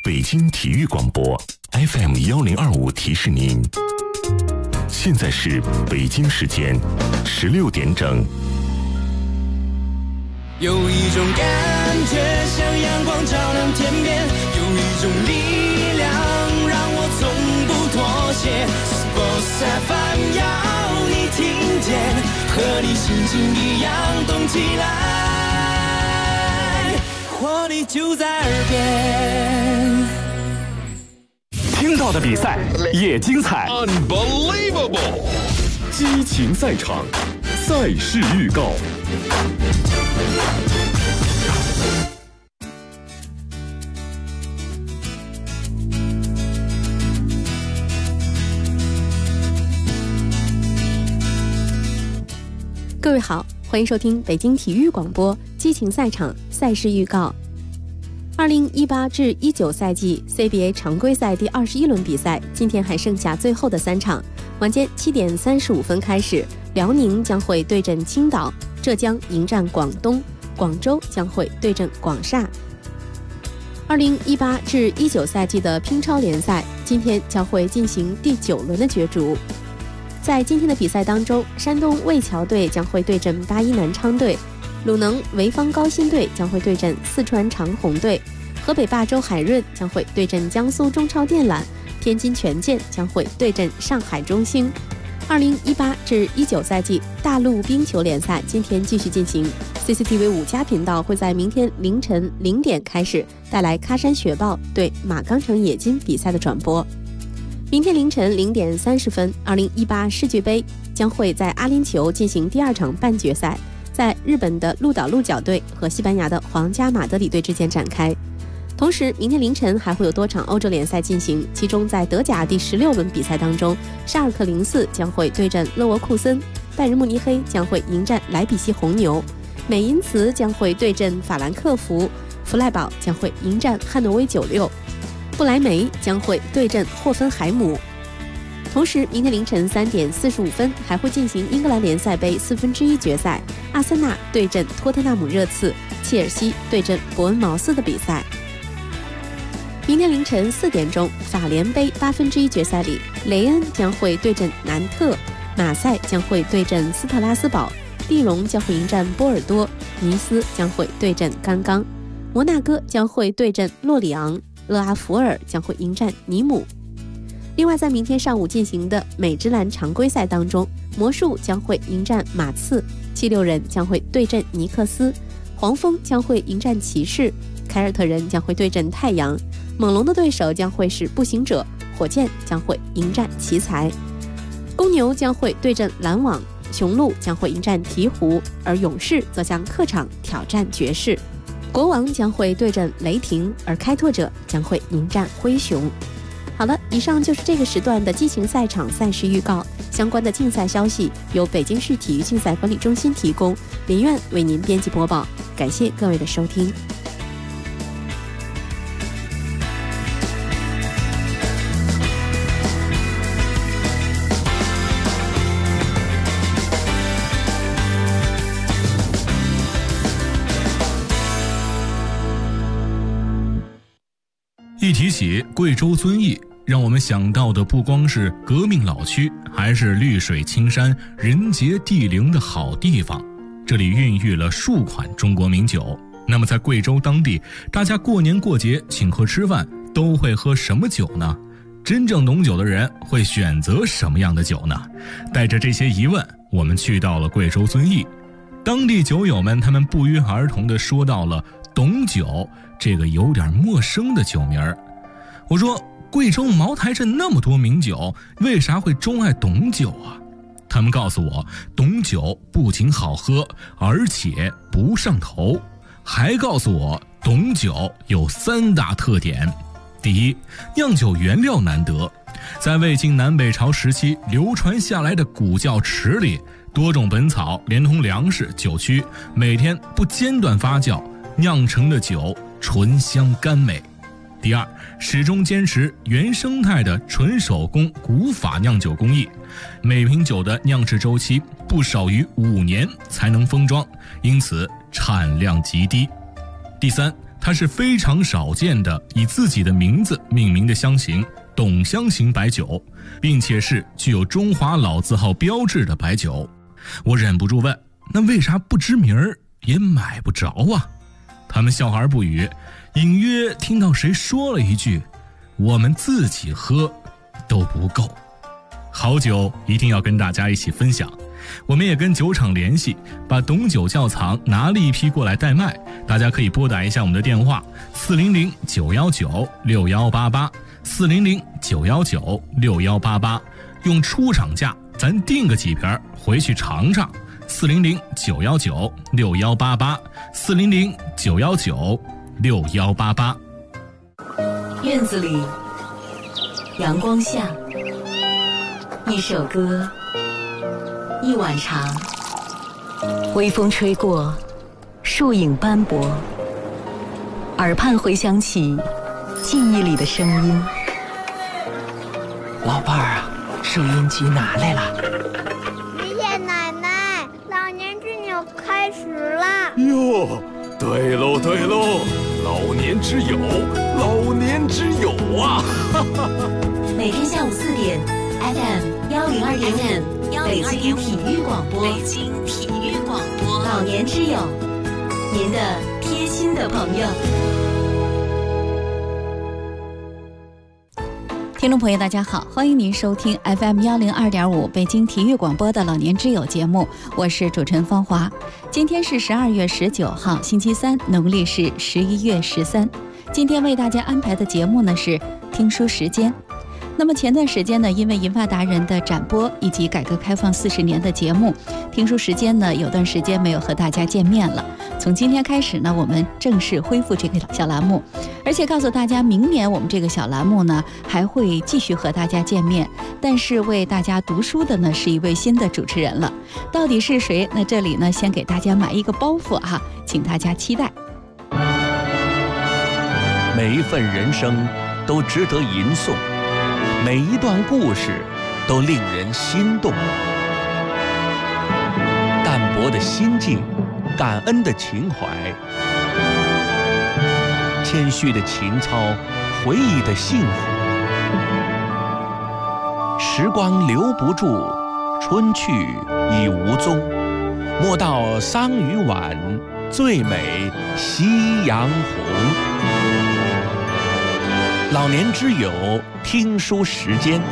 北京体育广播 FM1025提示您，现在是北京时间16点整。 有一种感觉像阳光照亮天边，有一种力量让我从不妥协。Sports FM 要你听见，和你心情一样动起来，活力就在耳边。 听到的比赛也精彩 Unbelievable 激情赛场，赛事预告。 各位好，欢迎收听北京体育广播激情赛场赛事预告。2018至19赛季 CBA 常规赛第21轮比赛，今天还剩下最后的3场。晚间7点35分开始，辽宁将会对阵青岛，浙江迎战广东，广州将会对阵广厦。2018至19赛季的乒超联赛，今天将会进行第9轮的角逐。在今天的比赛当中，山东魏桥队将会对阵八一南昌队，鲁能潍坊高新队将会对阵四川长虹队，河北霸州海润将会对阵江苏中超电缆，天津权健将会对阵上海中兴。2018至19赛季大陆冰球联赛今天继续进行， CCTV 5+频道会在明天凌晨0点开始带来喀山雪豹对马钢城冶金比赛的转播。明天凌晨0点30分，2018世俱杯将会在阿联酋进行第2场半决赛，在日本的鹿岛鹿角队和西班牙的皇家马德里队之间展开。同时，明天凌晨还会有多场欧洲联赛进行，其中在德甲第16轮比赛当中，沙尔克04将会对阵勒沃库森，拜仁慕尼黑将会迎战莱比锡红牛，美因茨将会对阵法兰克福，弗赖堡将会迎战汉诺威96。不莱梅将会对阵霍芬海姆。同时，明天凌晨3点45分还会进行英格兰联赛杯1/4决赛，阿森纳对阵托特纳姆热刺，切尔西对阵伯恩茅斯的比赛。明天凌晨4点钟，法联杯1/8决赛里，雷恩将会对阵南特，马赛将会对阵斯特拉斯堡，利荣将会迎战波尔多，尼斯将会对阵甘刚，摩纳哥将会对阵洛里昂，勒阿弗尔将会迎战尼姆。另外，在明天上午进行的美职篮常规赛当中，魔术将会迎战马刺，76人将会对阵尼克斯，黄蜂将会迎战骑士，凯尔特人将会对阵太阳，猛龙的对手将会是步行者，火箭将会迎战奇才，公牛将会对阵篮网，雄鹿将会迎战鹈鹕，而勇士则将客场挑战爵士。国王将会对阵雷霆，而开拓者将会迎战灰熊。好了，以上就是这个时段的激情赛场赛事预告，相关的竞赛消息由北京市体育竞赛管理中心提供，林苑为您编辑播报，感谢各位的收听。 一提起贵州遵义，让我们想到的不光是革命老区，还是绿水青山、人杰地灵的好地方。这里孕育了数款中国名酒。那么在贵州当地，大家过年过节请客吃饭都会喝什么酒呢？真正懂酒的人会选择什么样的酒呢？带着这些疑问，我们去到了贵州遵义。当地酒友们他们不约而同地说到了董酒这个有点陌生的酒名儿。我说，贵州茅台镇那么多名酒，为啥会钟爱董酒啊？他们告诉我，董酒不仅好喝，而且不上头，还告诉我董酒有3大特点。第一，酿酒原料难得，在魏晋南北朝时期流传下来的古窖池里，多种本草连同粮食、酒曲，每天不间断发酵，酿成的酒醇香甘美。第二，始终坚持原生态的纯手工古法酿酒工艺，每瓶酒的酿制周期不少于5年才能封装，因此产量极低。第三， 它是非常少见的以自己的名字命名的香型董香型白酒，并且是具有中华老字号标志的白酒。我忍不住问，那为啥不知名儿也买不着啊？他们笑而不语，隐约听到谁说了一句，我们自己喝都不够。好酒一定要跟大家一起分享，我们也跟酒厂联系，把董酒窖藏拿了一批过来代卖，大家可以拨打一下我们的电话400-919-6188 400-919-6188，用出厂价咱订个几瓶回去尝尝。400-919-6188 400-919-6188。 院子里，阳光下，一首歌，一碗茶，微风吹过，树影斑驳，耳畔回响起记忆里的声音。 老伴儿啊，收音机拿来了。 爷爷奶奶，老年之友开始啦！ 哟，对喽对喽，老年之友，老年之友啊！ 每天下午4点 FM 102.5北京体育广播，老年之友，您的贴心的朋友。 听众朋友大家好，欢迎您收听 FM 102.5北京体育广播的老年之友节目，我是主持人芳华。今天是12月19号星期三，农历是11月13。今天为大家安排的节目呢是听书时间。那么前段时间呢，因为银发达人的展播以及改革开放40年的节目，听书时间呢有段时间没有和大家见面了。从今天开始呢，我们正式恢复这个小栏目，而且告诉大家，明年我们这个小栏目呢还会继续和大家见面。但是为大家读书的呢是一位新的主持人了，到底是谁？那这里呢先给大家埋一个包袱哈，请大家期待。 每一份人生都值得吟诵，每一段故事都令人心动。淡泊的心境，感恩的情怀，谦虚的情操，回忆的幸福。时光留不住，春去已无踪。莫道桑榆晚，最美夕阳红。老年之友听书时间。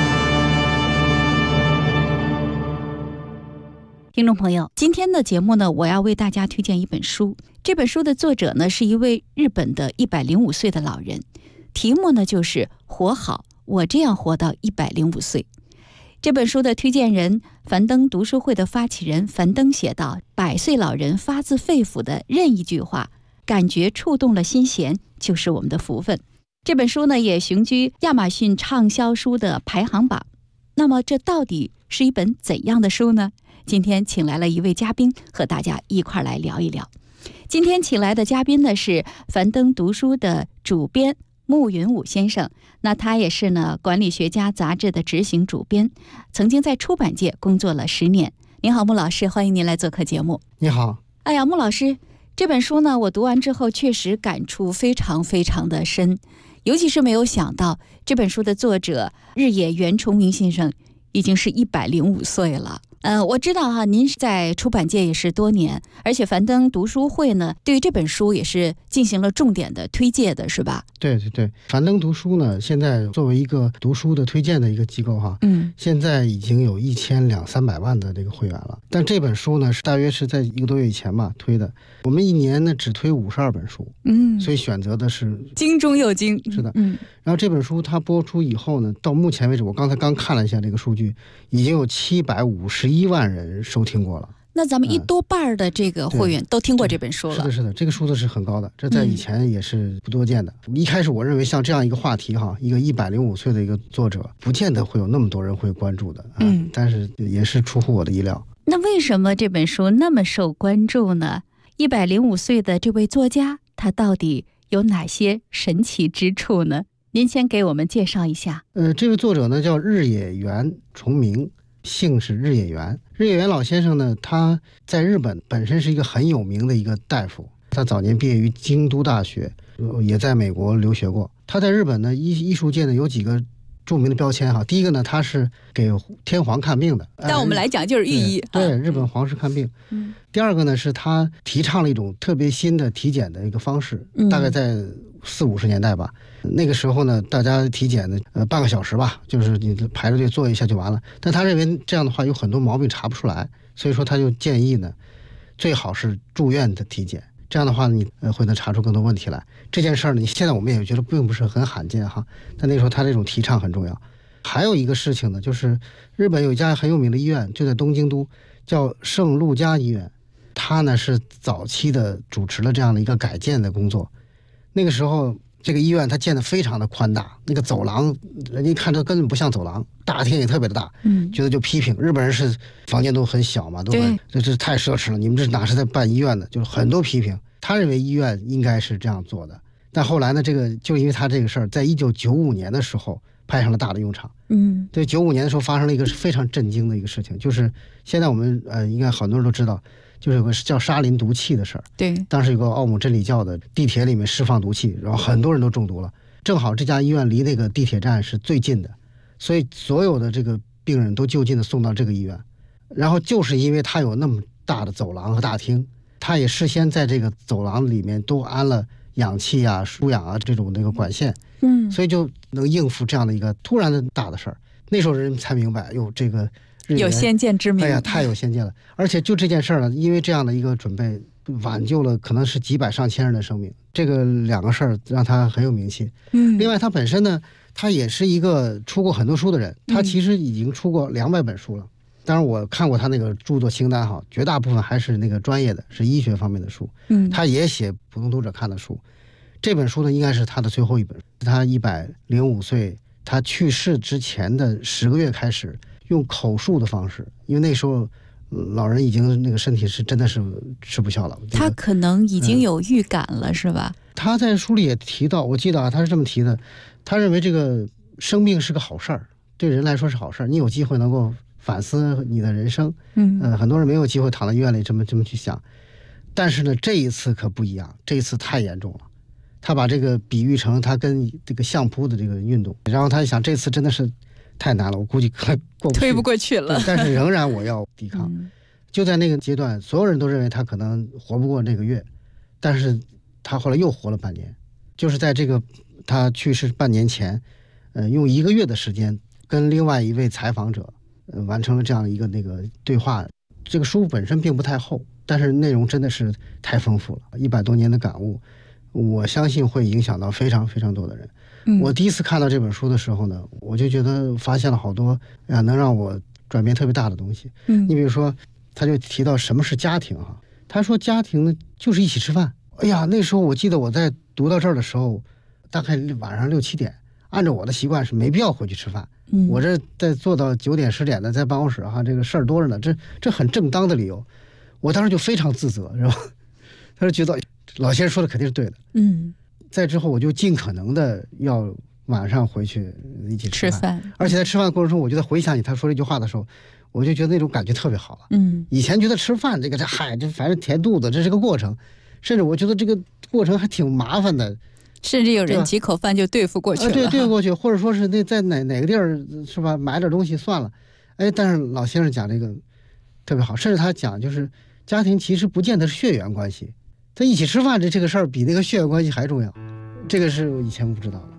听众朋友，今天的节目呢，我要为大家推荐一本书。这本书的作者呢，是一位日本的105岁的老人，题目呢就是活好，我这样活到105岁。这本书的推荐人，樊登读书会的发起人樊登写道：100岁老人发自肺腑的任一句话，感觉触动了心弦，就是我们的福分。这本书呢，也雄居亚马逊畅销书的排行榜。那么这到底是一本怎样的书呢？今天请来了一位嘉宾，和大家一块来聊一聊。今天请来的嘉宾呢是樊登读书的主编穆云武先生，那他也是呢管理学家杂志的执行主编，曾经在出版界工作了10年。您好，穆老师，欢迎您来做客节目。 你好。 哎呀，穆老师，这本书呢，我读完之后确实感触非常非常的深，尤其是没有想到这本书的作者日野原重明先生已经是105岁了。我知道哈，您在出版界也是多年，而且樊登读书会呢，对于这本书也是进行了重点的推介的，是吧？ 对对对，樊登读书呢，现在作为一个读书的推荐的一个机构哈，现在已经有1200-300万的这个会员了。但这本书呢，是大约是在1个多月以前吧推的。我们一年呢只推52本书，所以选择的是精中有精。 是的，然后这本书它播出以后呢，到目前为止，我刚才看了一下这个数据，已经有751万人收听过了。 那咱们多半的这个会员都听过这本书了。 是的，是的，这个数字是很高的，这在以前也是不多见的。一开始我认为像这样一个话题哈，一个105岁的一个作者，不见得会有那么多人会关注的，但是也是出乎我的意料。 那为什么这本书那么受关注呢？105岁的这位作家，他到底有哪些神奇之处呢？您先给我们介绍一下。 这位作者呢叫日野原重明，姓是日野原。日野原老先生呢，他在日本本身是一个很有名的一个大夫， 他早年毕业于京都大学，也在美国留学过。他在日本呢艺术界呢有几个著名的标签哈。第一个呢，他是给天皇看病的， 但我们来讲就是御医， 对日本皇室看病。第二个呢，是他提倡了一种特别新的体检的一个方式，大概在40-50年代吧。那个时候呢，大家体检呢半个小时吧，就是你排着队做一下就完了。但他认为这样的话有很多毛病查不出来，所以说他就建议呢，最好是住院的体检。这样的话你会能查出更多问题来。这件事儿呢，现在我们也觉得并不是很罕见哈，但那时候他这种提倡很重要。还有一个事情呢，就是日本有一家很有名的医院，就在东京都，叫圣路加医院。他呢是早期的主持了这样的一个改建的工作。那个时候这个医院它建得非常的宽大，那个走廊人家看着根本不像走廊，大厅也特别的大，觉得就批评日本人是房间都很小嘛，都很这太奢侈了，你们这哪是在办医院的，就是很多批评。他认为医院应该是这样做的，但后来呢，这个就因为他这个事儿，在1995年的时候派上了大的用场。对，95年的时候发生了一个非常震惊的一个事情，就是现在我们应该很多人都知道，就是有个叫沙林毒气的事儿。 对， 当时有个奥姆真理教的地铁里面释放毒气，然后很多人都中毒了。正好这家医院离那个地铁站是最近的，所以所有的这个病人都就近的送到这个医院。然后就是因为他有那么大的走廊和大厅，他也事先在这个走廊里面都安了氧气啊、输氧啊这种那个管线，所以就能应付这样的一个突然的大的事儿。那时候人才明白，哟，这个有先见之明， 哎呀，太有先见了。而且就这件事儿呢，因为这样的一个准备，挽救了可能是几百上千人的生命。这个两个事儿让他很有名气。另外他本身呢，他也是一个出过很多书的人，他其实已经出过200本书了。当然我看过他那个著作清单哈，绝大部分还是那个专业的，是医学方面的书。他也写普通读者看的书。这本书呢，应该是他的最后一本。他105岁，他去世之前的10个月开始，用口述的方式，因为那时候老人已经那个身体是真的是吃不消了。 他可能已经有预感了，是吧？ 他在书里也提到，我记得啊，他是这么提的，他认为这个生病是个好事儿，对人来说是好事儿，你有机会能够反思你的人生。很多人没有机会躺在医院里这么去想，但是呢，这一次可不一样，这一次太严重了。他把这个比喻成他跟这个相扑的这个运动，然后他想这次真的是太难了，我估计推不过去了， 但是仍然我要抵抗。就在那个阶段，所有人都认为他可能活不过这个月，但是他后来又活了半年。就是在这个他去世半年前，用1个月的时间跟另外一位采访者完成了这样一个那个对话。这个书本身并不太厚，但是内容真的是太丰富了，100多年的感悟，我相信会影响到非常非常多的人。我第一次看到这本书的时候呢，我就觉得发现了好多能让我转变特别大的东西。你比如说他就提到什么是家庭哈，他说家庭呢就是一起吃饭。哎呀，那时候我记得我在读到这儿的时候，大概晚上6、7点，按照我的习惯是没必要回去吃饭。我这在做到9点10点的在办公室哈，这个事儿多着呢，这很正当的理由。我当时就非常自责，是吧？他就觉得老先生说的肯定是对的。在之后我就尽可能的要晚上回去一起吃饭，而且在吃饭的过程中，我就在回想起他说这句话的时候，我就觉得那种感觉特别好了。以前觉得吃饭这反正填肚子，这是个过程，甚至我觉得这个过程还挺麻烦的， 甚至有人几口饭就对付过去了。 对付过去，或者说是那在哪个地儿是吧，买点东西算了。但是老先生讲这个特别好，甚至他讲就是家庭其实不见得是血缘关系，在一起吃饭这个事儿比那个血缘关系还重要，这个是我以前不知道的。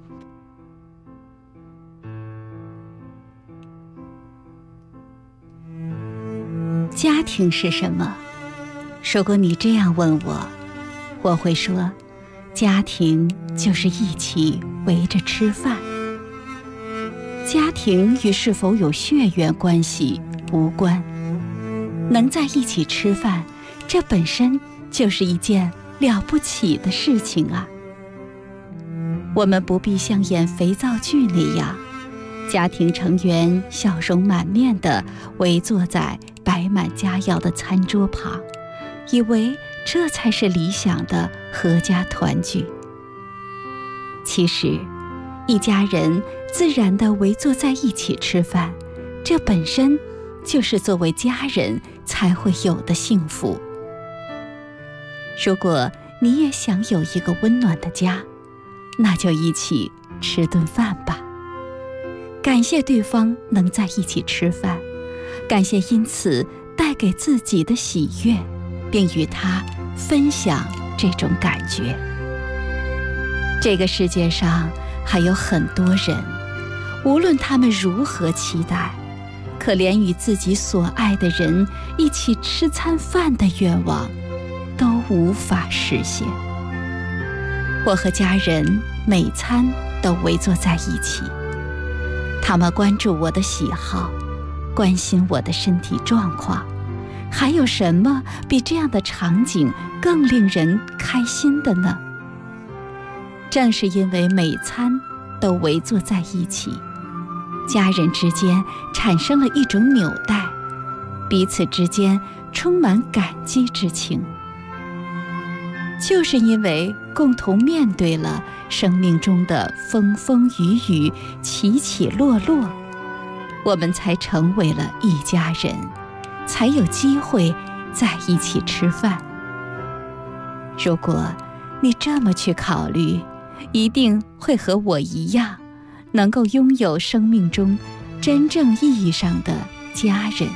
家庭是什么？如果你这样问我，我会说，家庭就是一起围着吃饭。家庭与是否有血缘关系无关，能在一起吃饭，这本身就是一件了不起的事情啊。我们不必像演肥皂剧那样，家庭成员笑容满面地围坐在摆满佳肴的餐桌旁，以为这才是理想的合家团聚。其实一家人自然地围坐在一起吃饭，这本身就是作为家人才会有的幸福。如果你也想有一个温暖的家，那就一起吃顿饭吧。感谢对方能在一起吃饭，感谢因此带给自己的喜悦，并与他分享这种感觉。这个世界上还有很多人，无论他们如何期待，可连与自己所爱的人一起吃餐饭的愿望都无法实现。我和家人每餐都围坐在一起，他们关注我的喜好，关心我的身体状况。还有什么比这样的场景更令人开心的呢？正是因为每餐都围坐在一起，家人之间产生了一种纽带，彼此之间充满感激之情。就是因为共同面对了生命中的风风雨雨、起起落落，我们才成为了一家人，才有机会在一起吃饭。如果你这么去考虑，一定会和我一样，能够拥有生命中真正意义上的家人。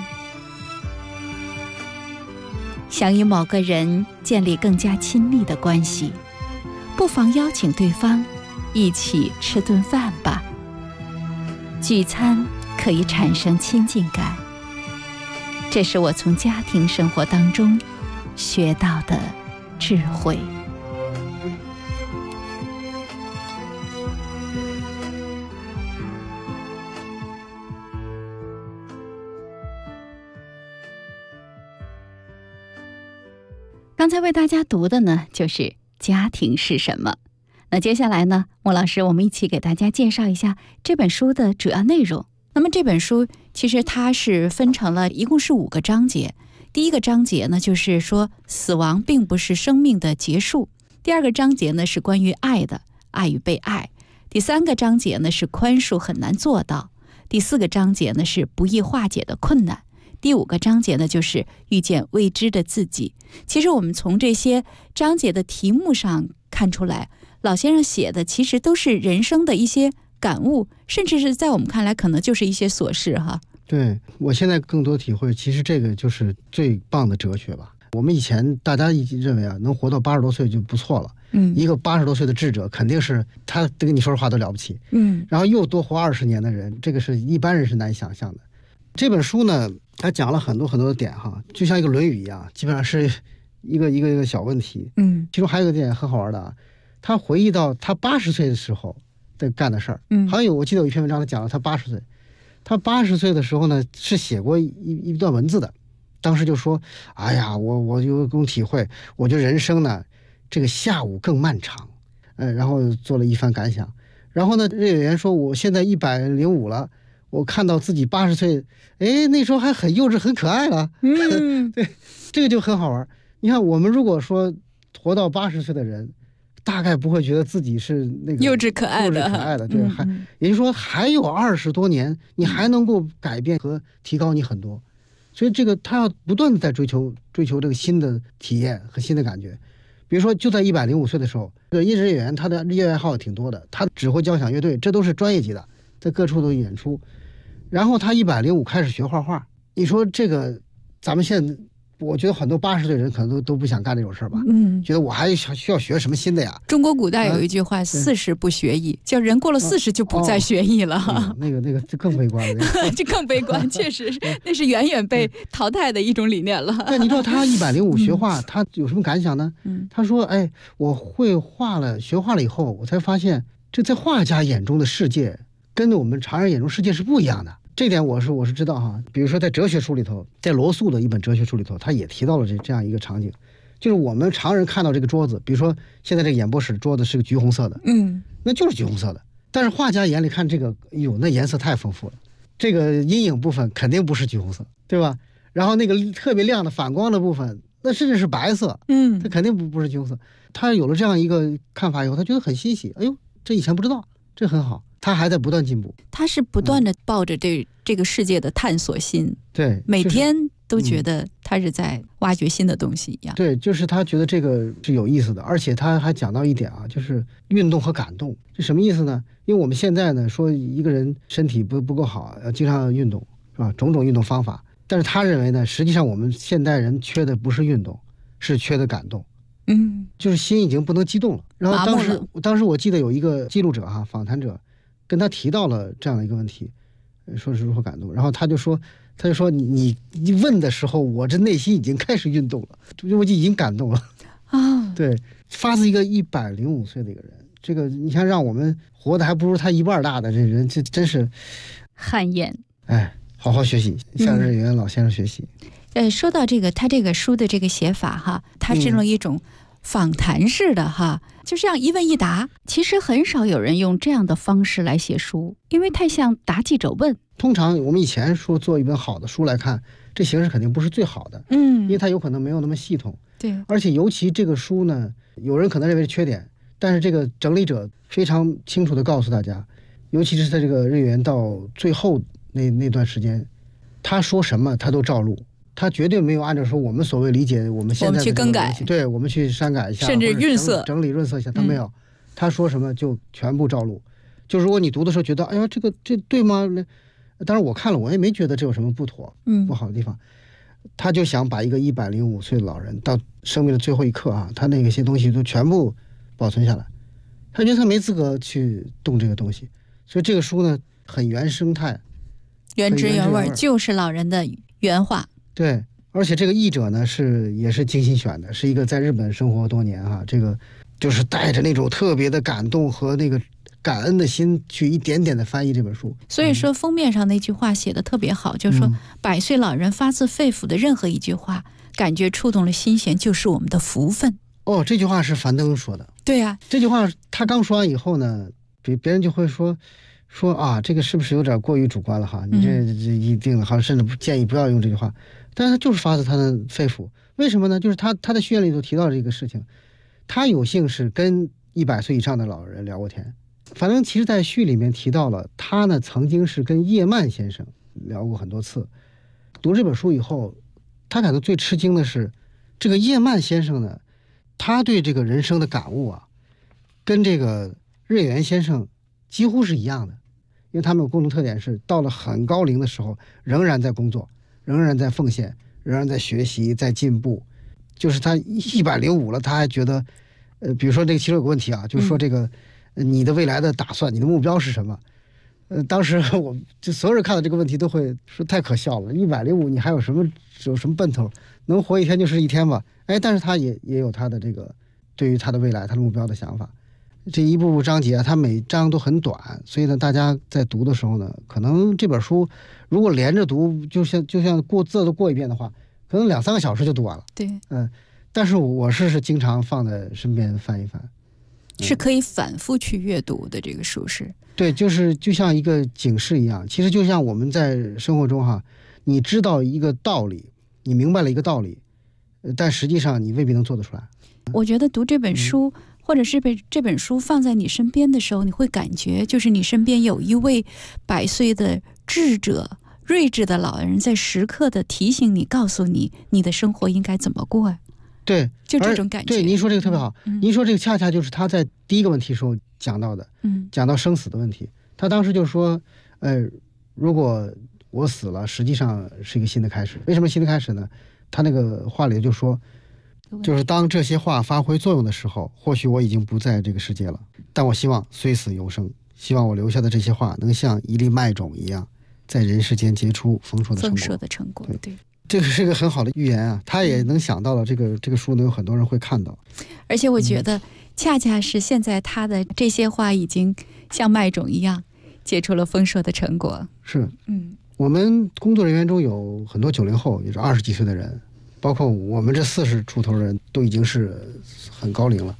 想与某个人建立更加亲密的关系，不妨邀请对方一起吃顿饭吧。聚餐可以产生亲近感，这是我从家庭生活当中学到的智慧。刚才为大家读的呢，就是家庭是什么。那接下来呢，莫老师我们一起给大家介绍一下这本书的主要内容。那么这本书其实它是分成了一共是5个章节。第一个章节呢，就是说死亡并不是生命的结束。第二个章节呢，是关于爱的，爱与被爱。第3个章节呢，是宽恕很难做到。第4个章节呢，是不易化解的困难。第5个章节呢，就是遇见未知的自己。其实我们从这些章节的题目上看出来，老先生写的其实都是人生的一些感悟，甚至是在我们看来可能就是一些琐事哈。 对，我现在更多体会，其实这个就是最棒的哲学吧。我们以前大家认为啊，能活到80多岁就不错了。一个80多岁的智者，肯定是他跟你说话都了不起。然后又多活20年的人，这个是一般人是难以想象的。这本书呢，他讲了很多很多的点哈，就像一个《论语》一样，基本上是一个小问题。其中还有一个点很好玩的啊，他回忆到他80岁的时候在干的事儿。好像我记得有一篇文章他讲了他80岁，他80岁的时候呢是写过一段文字的，当时就说：“哎呀，我有种体会，我觉得人生呢，这个下午更漫长。”然后做了一番感想。然后呢，这演员说：“我现在105了。”我看到自己80岁，那时候还很幼稚很可爱了。对，这个就很好玩。你看我们如果说活到80岁的人，大概不会觉得自己是那个幼稚可爱的。 对，也就是说还有20多年，你还能够改变和提高你很多。所以这个他要不断的在追求这个新的体验和新的感觉。比如说就在105岁的时候，这个音乐演员他的业余爱好也挺多的，他指挥交响乐队，这都是专业级的，在各处都演出。然后他105开始学画画，你说这个咱们现在，我觉得很多80岁人可能都不想干这种事吧。觉得我还需要学什么新的呀？ 中国古代有一句话，40不学艺，叫人过了40就不再学艺了。 那个这更悲观了。 这更悲观，确实那是远远被淘汰的一种理念了。 那你知道他105学画，他有什么感想呢？他说：“我会画了，学画了以后，我才发现这在画家眼中的世界跟我们常人眼中世界是不一样的。”这点我是知道哈。比如说在哲学书里头，在罗素的一本哲学书里头，他也提到了这样一个场景，就是我们常人看到这个桌子，比如说现在这个演播室桌子是个橘红色的，那就是橘红色的。但是画家眼里看这个，那颜色太丰富了，这个阴影部分肯定不是橘红色，对吧？然后那个特别亮的反光的部分，那甚至是白色，它肯定不是橘红色。他有了这样一个看法以后，他觉得很欣喜，哎呦，这以前不知道，这很好。他还在不断进步， 他是不断的抱着对这个世界的探索心， 对， 每天都觉得他是在挖掘新的东西一样。 对，就是他觉得这个是有意思的，而且他还讲到一点啊，就是运动和感动，这什么意思呢？因为我们现在呢说一个人身体不够好，要经常运动，是吧？种种运动方法，但是他认为呢，实际上我们现代人缺的不是运动，是缺的感动。就是心已经不能激动了。然后当时我记得有一个记录者访谈者跟他提到了这样的一个问题，说是如何感动，然后他就说你问的时候，我这内心已经开始运动了，我就已经感动了啊。对，发自一个105岁的一个人，这个你看让我们活的还不如他一半大的这人，这真是汗颜。 哎，好好学习，向日元老先生学习。 说到这个，他这个书的这个写法他是用一种访谈式的就这样一问一答。其实很少有人用这样的方式来写书，因为太像答记者问。 通常我们以前说做一本好的书来看，这形式肯定不是最好的，因为它有可能没有那么系统。 对， 而且尤其这个书呢，有人可能认为是缺点，但是这个整理者非常清楚地告诉大家，尤其是在这个日元到最后那段时间，他说什么他都照录。他绝对没有按照说我们所谓理解我们现在的我们去更改， 对，我们去删改一下， 甚至润色整理润色一下，他没有，他说什么就全部照录。就如果你读的时候觉得哎呀这对吗？当然我看了我也没觉得这有什么不妥不好的地方。他就想把一个105岁的老人到生命的最后一刻他那些东西都全部保存下来，他觉得他没资格去动这个东西，所以这个书呢很原生态， 原汁原味，就是老人的原话。 对，而且这个译者呢也是精心选的，是一个在日本生活多年这个就是带着那种特别的感动和那个感恩的心去一点点的翻译这本书。 所以说封面上那句话写得特别好，就是说100岁老人发自肺腑的任何一句话，感觉触动了心弦，就是我们的福分。 这句话是樊登说的。 对啊， 这句话他刚说完以后呢，别人就会说这个是不是有点过于主观了你这一定了甚至建议不要用这句话。但是他就是发自他的肺腑。为什么呢？就是他的序言里头提到这个事情，他有幸是跟100岁以上的老人聊过天。樊登其实在序里面提到了他呢曾经是跟叶曼先生聊过很多次。读这本书以后，他感到最吃惊的是这个叶曼先生呢，他对这个人生的感悟跟这个日元先生几乎是一样的。因为他们有共同特点是到了很高龄的时候仍然在工作，仍然在奉献，仍然在学习，在进步。就是他105了，他还觉得比如说这个其中有个问题就是说这个你的未来的打算，你的目标是什么？当时我就所有人看到这个问题都会说太可笑了，105你还有什么奔头？能活一天就是一天吧。但是他也有他的这个对于他的未来他的目标的想法。这一步步章节它每章都很短，所以呢大家在读的时候呢，可能这本书如果连着读就像字都过一遍的话，可能2-3个小时就读完了。 对， 但是我是经常放在身边翻一翻， 是可以反复去阅读的。这个书是对，就像一个警示一样。其实就像我们在生活中你知道一个道理，你明白了一个道理，但实际上你未必能做得出来。 我觉得读这本书或者是被这本书放在你身边的时候，你会感觉就是你身边有一位100岁的智者、睿智的老人在时刻的提醒你，告诉你你的生活应该怎么过。 对， 就这种感觉。 对，您说这个特别好。您说这个恰恰就是他在第一个问题时候讲到的，讲到生死的问题。他当时就说如果我死了，实际上是一个新的开始。为什么新的开始呢？他那个话里就说，就是当这些话发挥作用的时候，或许我已经不在这个世界了，但我希望虽死犹生，希望我留下的这些话能像一粒麦种一样，在人世间结出丰硕的成果。 对， 这个是个很好的预言他也能想到了这个书能有很多人会看到。 而且我觉得恰恰是现在他的这些话已经像麦种一样结出了丰硕的成果。 是，我们工作人员中有很多90后，也是20几岁的人，包括我们这40出头的人都已经是很高龄了。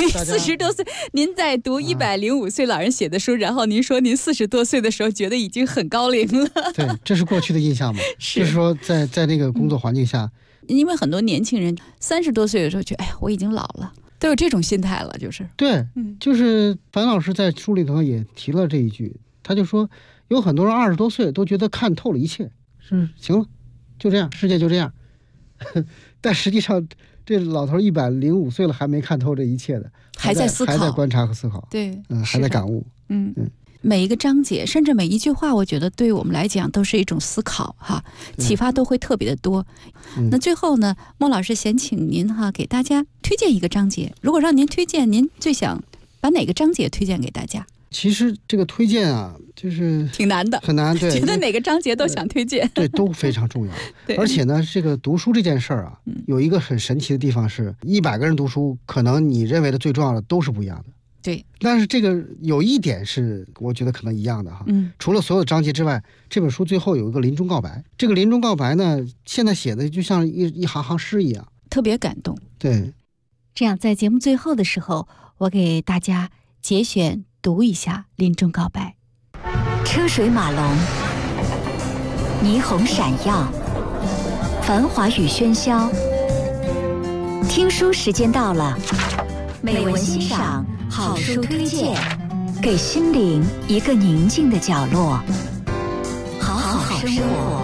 40多岁，您在读105岁老人写的书，然后您说您40多岁的时候觉得已经很高龄了。 对，这是过去的印象嘛。就是说在那个工作环境下， 因为很多年轻人30多岁的时候觉得，哎呀，我已经老了，都有这种心态了，就是。 对，就是樊老师在书里头也提了这一句，他就说有很多人20多岁都觉得看透了一切，是行了， 就这样，世界就这样。但实际上，这老头105岁了，还没看透这一切的， 还在思考， 还在观察和思考。 对， 还在感悟。 每一个章节，甚至每一句话，我觉得对于我们来讲都是一种思考哈，启发都会特别的多。那最后呢，孟老师先请您哈给大家推荐一个章节。如果让您推荐，您最想把哪个章节推荐给大家？ 其实这个推荐啊，就是挺难的， 很难。对， 觉得哪个章节都想推荐， 对，都非常重要。而且呢，这个读书这件事儿啊，有一个很神奇的地方是，100个人读书，可能你认为的最重要的都是不一样的。 对， 但是这个有一点是我觉得可能一样的哈。除了所有的章节之外，这本书最后有一个临终告白。这个临终告白呢，现在写的就像一行行诗一样， 特别感动。 对， 这样在节目最后的时候，我给大家节选读一下临终告白。 车水马龙，霓虹闪耀，繁华与喧嚣。听书时间到了，美文欣赏，好书推荐，给心灵一个宁静的角落，好好生活。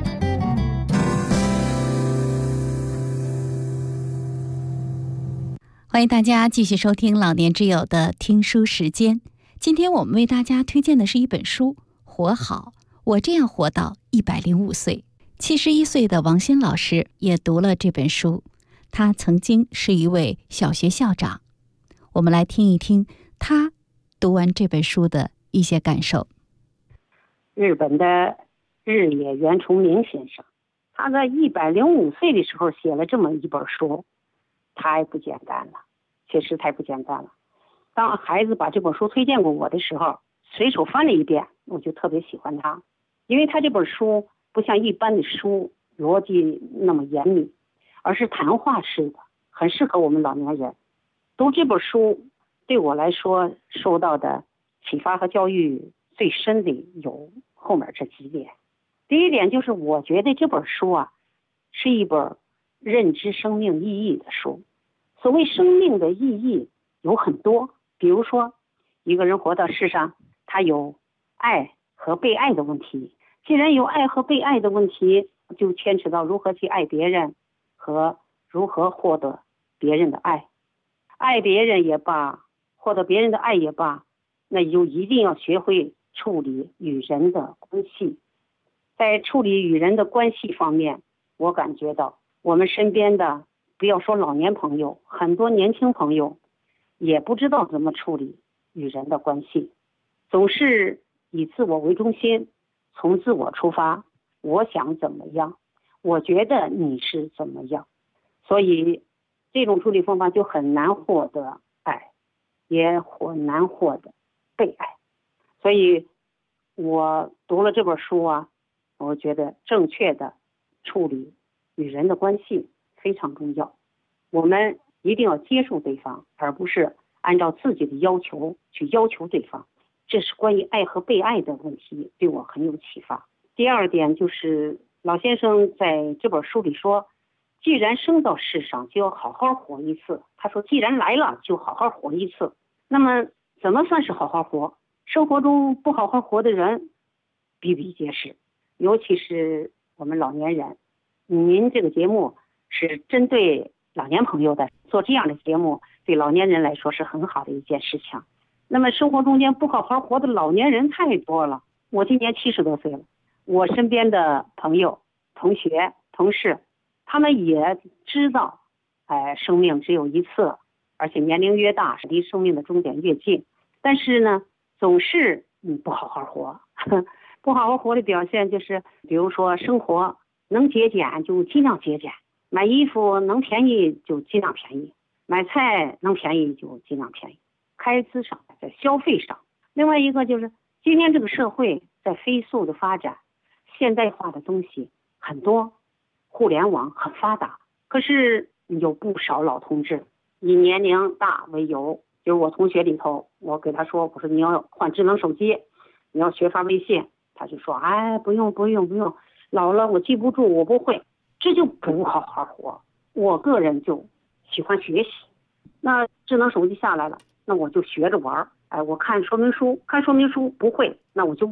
欢迎大家继续收听老年之友的听书时间。今天我们为大家推荐的是一本书《活好，我这样活到105岁》。71岁的王鑫老师也读了这本书，他曾经是一位小学校长。我们来听一听他读完这本书的一些感受。 日本的日野原重明先生，他在105岁的时候写了这么一本书，太不简单了，确实太不简单了。当孩子把这本书推荐过我的时候，随手翻了一遍，我就特别喜欢他，因为他这本书不像一般的书逻辑那么严密，而是谈话式的，很适合我们老年人。读这本书对我来说受到的启发和教育最深的有后面这几点。第一点就是我觉得这本书啊是一本认知生命意义的书。所谓生命的意义有很多，比如说一个人活到世上，他有爱和被爱的问题。既然有爱和被爱的问题，就牵扯到如何去爱别人和如何获得别人的爱。爱别人也罢，获得别人的爱也罢，那就一定要学会处理与人的关系。在处理与人的关系方面，我感觉到我们身边的，不要说老年朋友，很多年轻朋友也不知道怎么处理与人的关系，总是以自我为中心，从自我出发，我想怎么样，我觉得你是怎么样，所以这种处理方法就很难获得爱，也很难获得被爱。所以我读了这本书啊，我觉得正确的处理与人的关系非常重要。我们一定要接受对方，而不是按照自己的要求去要求对方。这是关于爱和被爱的问题，对我很有启发。第二点就是老先生在这本书里说，既然生到世上就要好好活一次。他说既然来了就好好活一次。那么怎么算是好好活？生活中不好好活的人比比皆是，尤其是我们老年人。您这个节目是针对老年朋友的，做这样的节目对老年人来说是很好的一件事情。那么生活中间不好好活的老年人太多了。我今年70多岁了，我身边的朋友、同学、同事，他们也知道生命只有一次，而且年龄越大离生命的终点越近，但是呢总是不好好活。不好好活的表现就是比如说生活能节俭就尽量节俭，买衣服能便宜就尽量便宜，买菜能便宜就尽量便宜，开支上在消费上。另外一个就是今天这个社会在飞速的发展，现代化的东西很多，互联网很发达，可是有不少老同志以年龄大为由，就是我同学里头，我给他说，我说你要换智能手机，你要学发微信，他就说不用，老了我记不住，我不会，这就不好好活。我个人就喜欢学习，那智能手机下来了，那我就学着玩。我看说明书不会，那我就问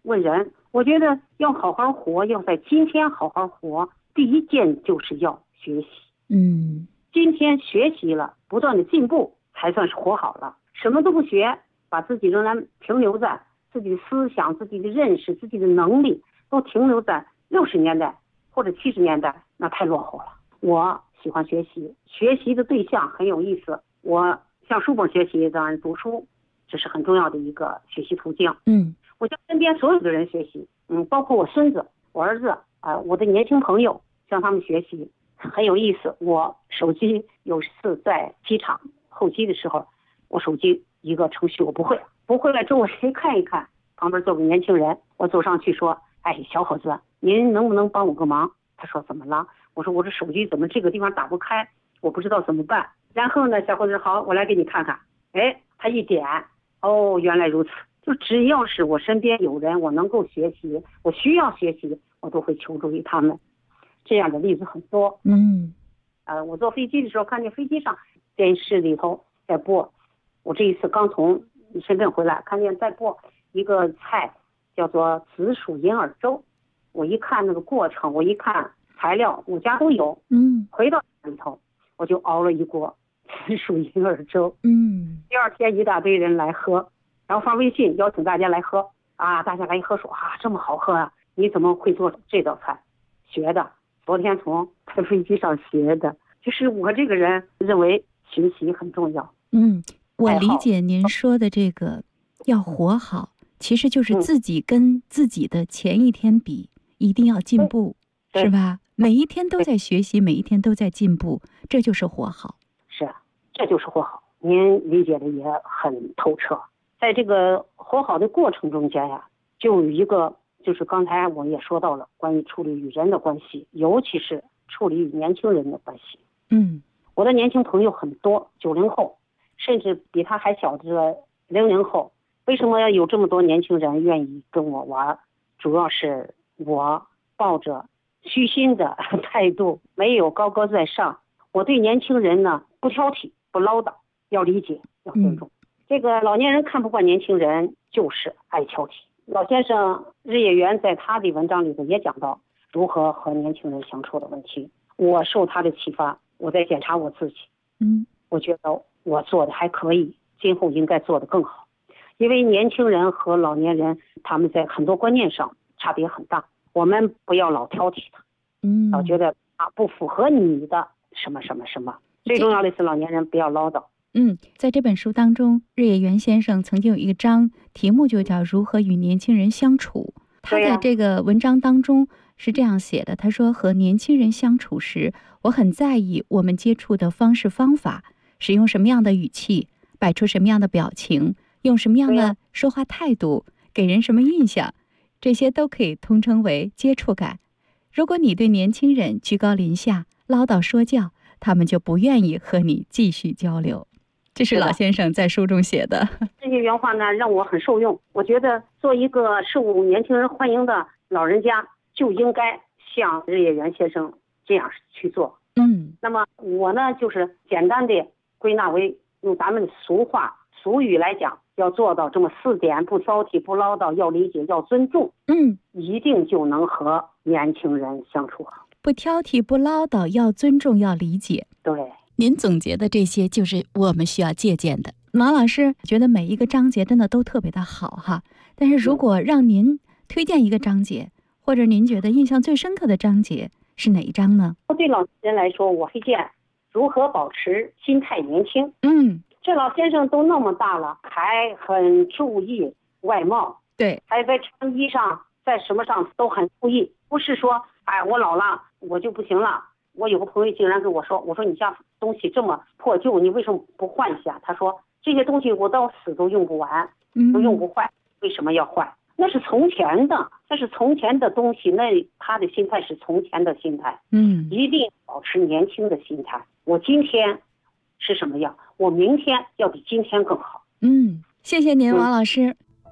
问人，我觉得要好好活，要在今天好好活，第一件就是要学习。今天学习了，不断的进步，才算是活好了。什么都不学，把自己仍然停留在自己的思想、自己的认识、自己的能力都停留在60年代或者70年代，那太落后了。我喜欢学习，学习的对象很有意思。我向书本学习，当然读书，这是很重要的一个学习途径。我向身边所有的人学习，包括我孙子、我儿子我的年轻朋友，向他们学习，很有意思。我手机有次在机场候机的时候，我手机一个程序我不会了，周围看一看，旁边坐个年轻人，我走上去说：“哎，小伙子，您能不能帮我个忙？”他说：“怎么了？”我说：“我这手机怎么这个地方打不开，我不知道怎么办。”然后呢，小伙子好，我来给你看看。哎，他一点，哦，原来如此。就只要是我身边有人，我能够学习，我需要学习，我都会求助于他们。这样的例子很多。我坐飞机的时候，看见飞机上电视里头在播。我这一次刚从深圳回来，看见在播一个菜叫做紫薯银耳粥。我一看那个过程，我一看材料，我家都有。回到里头，我就熬了一锅紫薯银耳粥。第二天一大堆人来喝，然后发微信邀请大家来喝啊，大家来一喝说啊，这么好喝啊，你怎么会做这道菜？学的，昨天从飞机上学的。就是我这个人认为学习很重要。 我理解您说的这个要活好，其实就是自己跟自己的前一天比，一定要进步，是吧？每一天都在学习，每一天都在进步，这就是活好。 是啊，这就是活好。您理解的也很透彻。在这个活好的过程中间呀，就有一个，就是刚才我也说到了关于处理与人的关系，尤其是处理与年轻人的关系。我的年轻朋友很多，90后，甚至比他还小的00后。为什么有这么多年轻人愿意跟我玩？主要是我抱着虚心的态度，没有高高在上。我对年轻人呢，不挑剔，不唠叨，要理解，要尊重。这个老年人看不惯年轻人，就是爱挑剔。老先生日野原在他的文章里头也讲到如何和年轻人相处的问题。我受他的启发，我在检查我自己。我觉得我做的还可以，今后应该做得更好。因为年轻人和老年人他们在很多观念上差别很大，我们不要老挑剔他，老觉得不符合你的什么什么什么。最重要的是老年人不要唠叨。 在这本书当中，日野原先生曾经有一个章，题目就叫如何与年轻人相处。他在这个文章当中是这样写的，他说，和年轻人相处时，我很在意我们接触的方式方法，使用什么样的语气，摆出什么样的表情，用什么样的说话态度，给人什么印象，这些都可以通称为接触感。如果你对年轻人居高临下，唠叨说教，他们就不愿意和你继续交流。这是老先生在书中写的。 这些原话呢，让我很受用。我觉得做一个受年轻人欢迎的老人家，就应该像日野原先生这样去做。那么我呢，就是简单的归纳为，用咱们的俗话俗语来讲，要做到这么4点：不挑剔，不唠叨，要理解，要尊重。一定就能和年轻人相处好。 不挑剔，不唠叨，要尊重，要理解。 对， 您总结的这些就是我们需要借鉴的。王老师觉得每一个章节真的都特别的好哈，但是如果让您推荐一个章节，或者您觉得印象最深刻的章节是哪一章呢？ 对老人来说，我推荐如何保持心态年轻。这老先生都那么大了，还很注意外貌， 对， 还在穿衣上，在什么上都很注意。不是说我老了我就不行了。我有个朋友竟然跟我说，我说你家东西这么破旧，你为什么不换一下？他说这些东西我到死都用不完，都用不坏，为什么要换？那是从前的，那是从前的东西，那他的心态是从前的心态。一定保持年轻的心态。我今天是什么样，我明天要比今天更好。 谢谢您，王老师。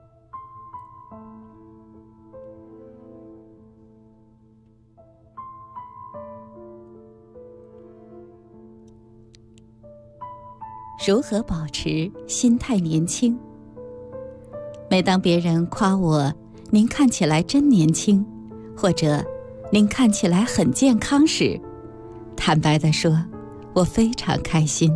如何保持心态年轻？每当别人夸我您看起来真年轻，或者您看起来很健康时，坦白地说，我非常开心。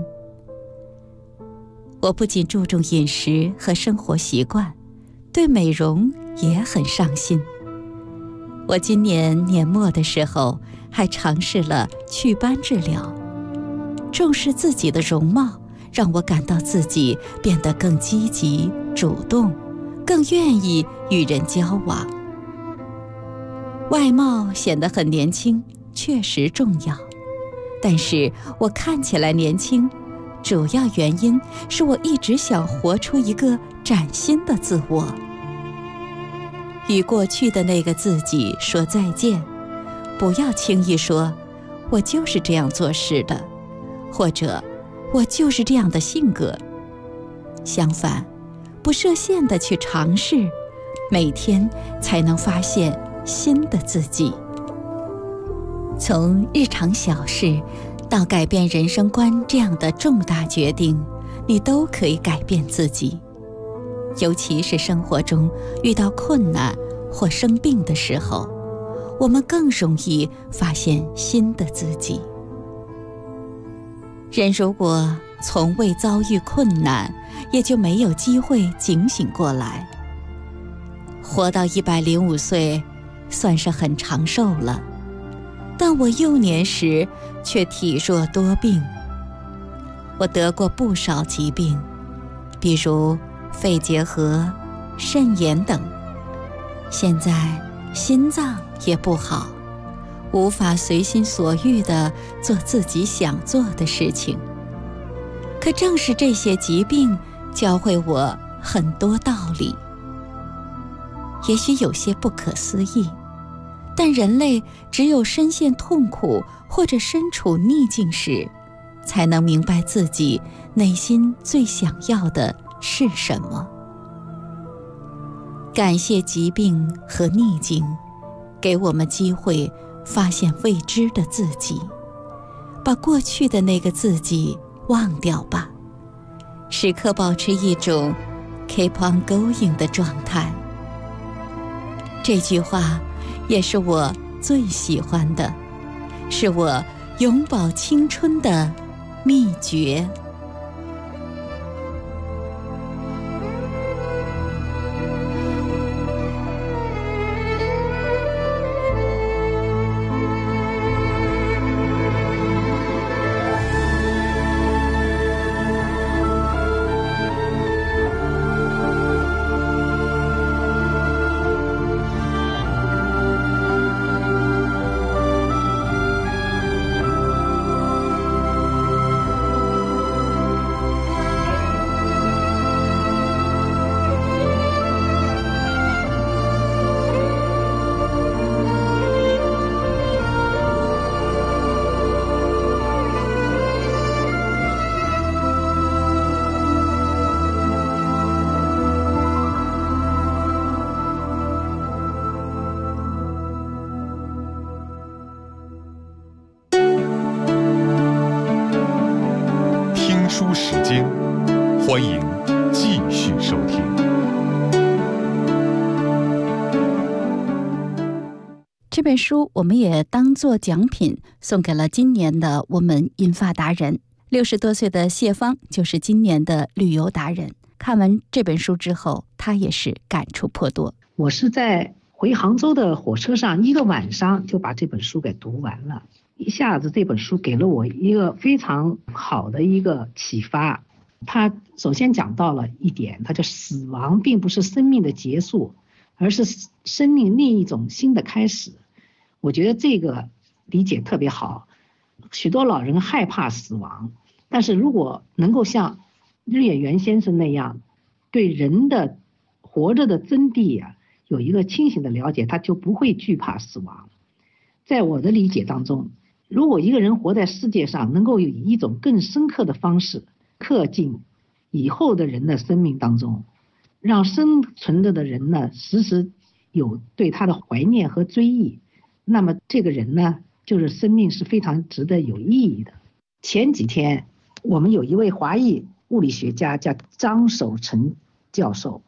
我不仅注重饮食和生活习惯，对美容也很上心。我今年年末的时候还尝试了祛斑治疗。重视自己的容貌，让我感到自己变得更积极主动，更愿意与人交往。外貌显得很年轻确实重要，但是我看起来年轻，主要原因是我一直想活出一个崭新的自我，与过去的那个自己说再见。不要轻易说我就是这样做事的，或者我就是这样的性格。相反，不设限地去尝试，每天才能发现新的自己。从日常小事到改变人生观这样的重大决定，你都可以改变自己。尤其是生活中遇到困难或生病的时候，我们更容易发现新的自己。人如果从未遭遇困难，也就没有机会警醒过来。活到105岁算是很长寿了，但我幼年时却体弱多病。我得过不少疾病，比如肺结核、肾炎等。现在心脏也不好，无法随心所欲地做自己想做的事情。可正是这些疾病教会我很多道理。也许有些不可思议，但人类只有深陷痛苦或者身处逆境时，才能明白自己内心最想要的是什么。感谢疾病和逆境，给我们机会发现未知的自己。把过去的那个自己忘掉吧，时刻保持一种 keep on going 的状态。这句话也是我最喜欢的，是我永葆青春的秘诀。 书时间，欢迎继续收听。 这本书我们也当作奖品送给了今年的我们银发达人。60多岁的谢芳就是今年的旅游达人。看完这本书之后，他也是感触颇多。 我是在回杭州的火车上一个晚上就把这本书给读完了。一下子这本书给了我一个非常好的一个启发。他首先讲到了一点，他叫死亡并不是生命的结束，而是生命另一种新的开始。我觉得这个理解特别好。许多老人害怕死亡，但是如果能够像日野原先生那样对人的活着的真谛有一个清醒的了解，他就不会惧怕死亡。在我的理解当中，如果一个人活在世界上，能够以一种更深刻的方式刻进以后的人的生命当中，让生存着的人呢时时有对他的怀念和追忆，那么这个人呢就是生命是非常值得有意义的。前几天我们有一位华裔物理学家叫张守成教授，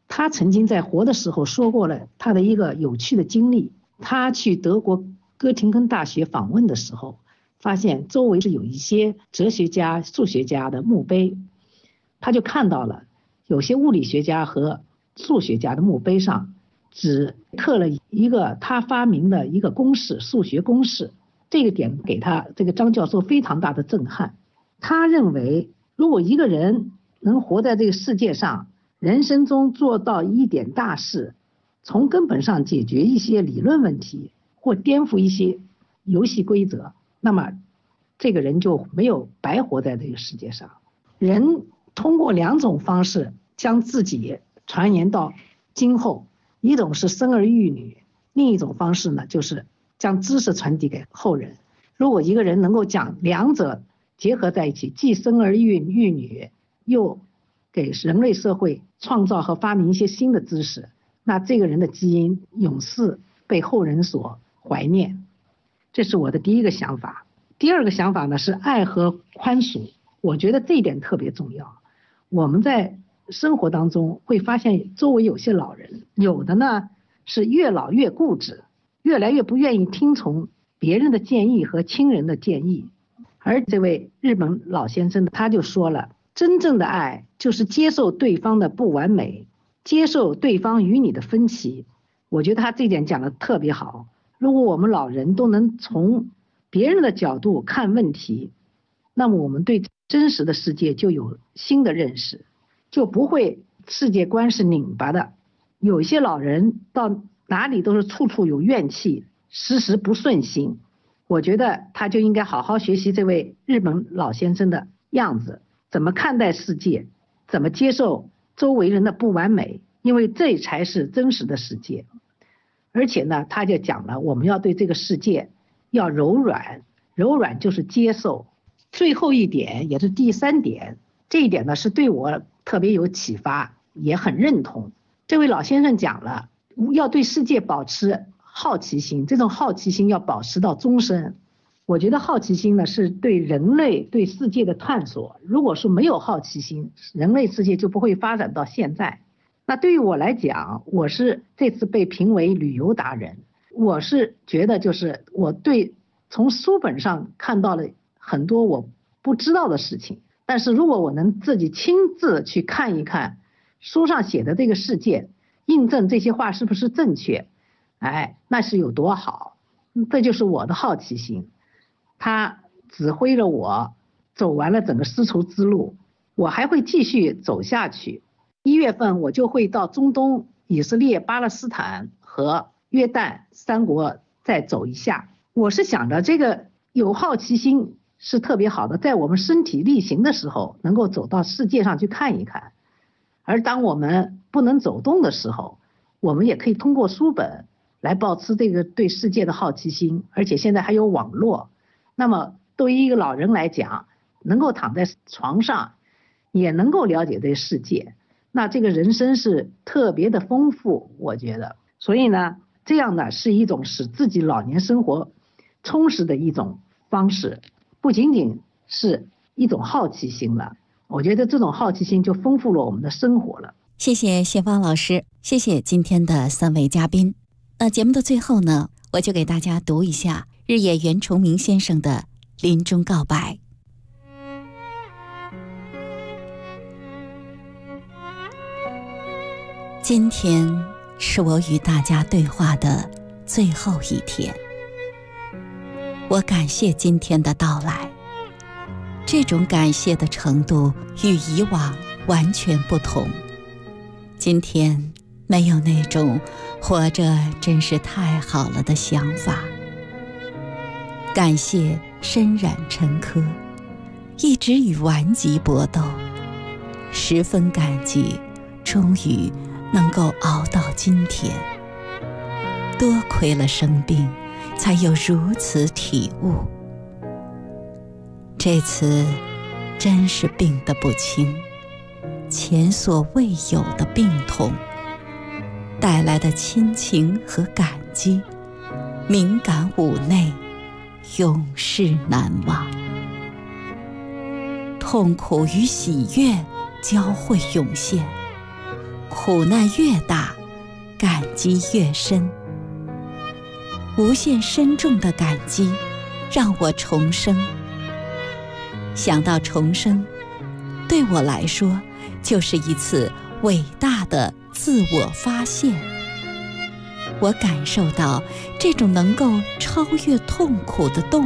他曾经在活的时候说过了他的一个有趣的经历。他去德国哥廷根大学访问的时候，发现周围是有一些哲学家、数学家的墓碑，他就看到了有些物理学家和数学家的墓碑上只刻了一个他发明的一个公式，数学公式。这个点给他这个张教授非常大的震撼。他认为如果一个人能活在这个世界上，人生中做到一点大事，从根本上解决一些理论问题或颠覆一些游戏规则，那么这个人就没有白活在这个世界上。人通过2种方式将自己传言到今后，一种是生儿育女，另一种方式呢就是将知识传递给后人。如果一个人能够将2者结合在一起，既生儿育女，又给人类社会创造和发明一些新的知识，那这个人的基因永世被后人所怀念。这是我的第一个想法。第二个想法呢是爱和宽恕，我觉得这一点特别重要。我们在生活当中会发现周围有些老人，有的呢是越老越固执，越来越不愿意听从别人的建议和亲人的建议。而这位日本老先生他就说了，真正的爱就是接受对方的不完美，接受对方与你的分歧。我觉得他这点讲得特别好。如果我们老人都能从别人的角度看问题，那么我们对真实的世界就有新的认识，就不会世界观是拧巴的。有些老人到哪里都是处处有怨气，时时不顺心。我觉得他就应该好好学习这位日本老先生的样子，怎么看待世界，怎么接受周围人的不完美，因为这才是真实的世界。而且呢，他就讲了我们要对这个世界要柔软，柔软就是接受。最后一点也是第3点，这一点呢是对我特别有启发，也很认同。这位老先生讲了，要对世界保持好奇心，这种好奇心要保持到终身。我觉得好奇心呢是对人类对世界的探索，如果说没有好奇心，人类世界就不会发展到现在。那对于我来讲，我是这次被评为旅游达人，我是觉得就是我对从书本上看到了很多我不知道的事情，但是如果我能自己亲自去看一看书上写的这个世界，印证这些话是不是正确，那是有多好。这就是我的好奇心，他指挥着我走完了整个丝绸之路，我还会继续走下去。1月份我就会到中东、以色列、巴勒斯坦和约旦3国再走一下。我是想着这个有好奇心是特别好的，在我们身体力行的时候能够走到世界上去看一看，而当我们不能走动的时候，我们也可以通过书本来保持这个对世界的好奇心。而且现在还有网络，那么对于一个老人来讲，能够躺在床上也能够了解这个世界，那这个人生是特别的丰富，我觉得。所以呢，这样呢是一种使自己老年生活充实的一种方式，不仅仅是一种好奇心了。我觉得这种好奇心就丰富了我们的生活了。 谢谢谢芳老师，谢谢今天的3位嘉宾。那节目的最后呢，我就给大家读一下日野原重明先生的临终告白。今天是我与大家对话的最后一天，我感谢今天的到来，这种感谢的程度与以往完全不同。今天没有那种活着真是太好了的想法，感谢身染沉疴，一直与顽疾搏斗，十分感激终于能够熬到今天。多亏了生病，才有如此体悟。这次真是病得不轻，前所未有的病痛带来的亲情和感激，敏感五内，永世难忘。痛苦与喜悦交汇涌现， 苦难越大，感激越深。无限深重的感激让我重生。想到重生，对我来说就是一次伟大的自我发现。我感受到这种能够超越痛苦的动